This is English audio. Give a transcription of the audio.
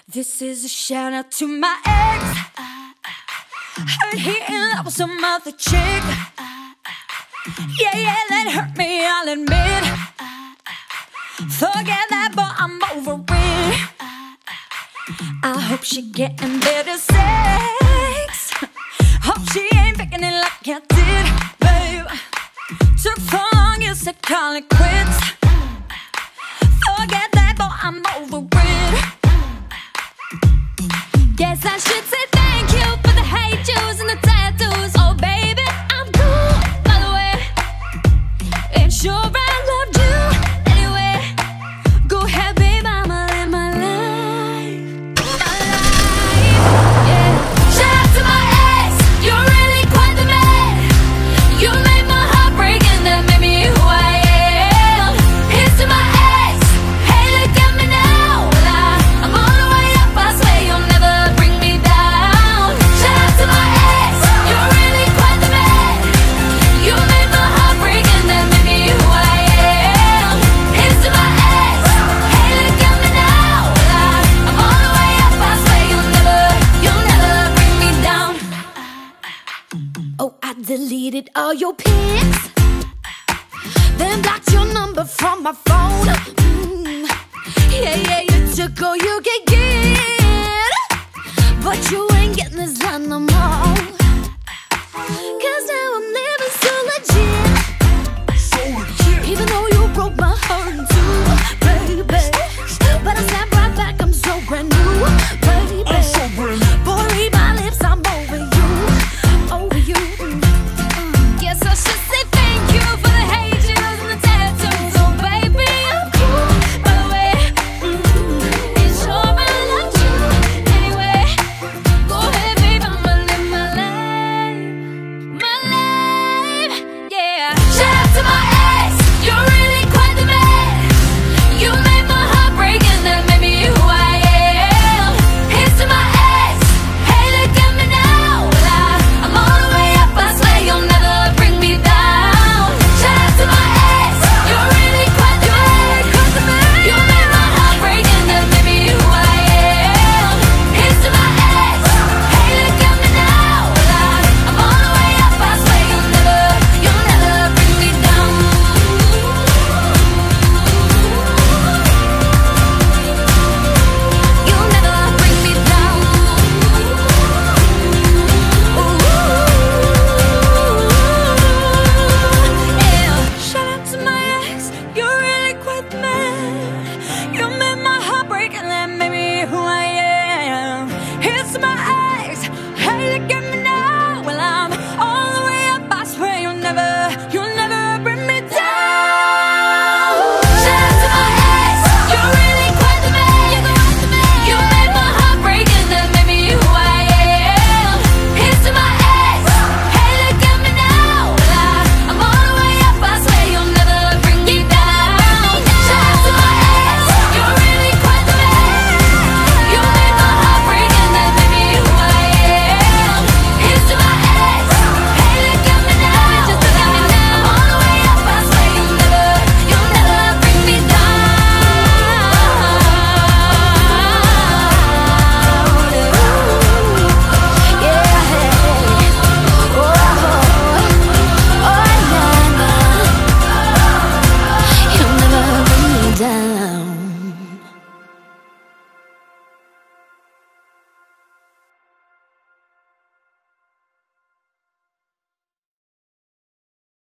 This is a shout out to my ex. Heard he in love with some other chick. Yeah, that hurt me, I'll admit. Forget that, but I'm over it. I hope she getting better sex. Hope she ain't faking it like I did, babe. Took so long, you said call it quits. Forget that, but I'm over it. Guess I should say thank you for the hate juice and the tattoos. Oh baby, I'm cool, by the way. And sure I loved you anyway. Go ahead, babe, I'ma live my life. My life, yeah. Shout out to my ex, you're really quite the man. You made my heart break and that made me who I am. Here's to my ex, hey look at me now. Well, I'm all the way up, I swear you'll never bring me down. Shout out to my ex, you're really quite the man. You made my heart break and that made me who I am. Here's to my ex, hey look at me now. Well, I'm all the way up, I swear you'll never bring me down. Oh, I deleted all your pics, then blocked your number from my phone. Yeah, you took all you could get, but you ain't getting this done no more. 'Cause now I'm living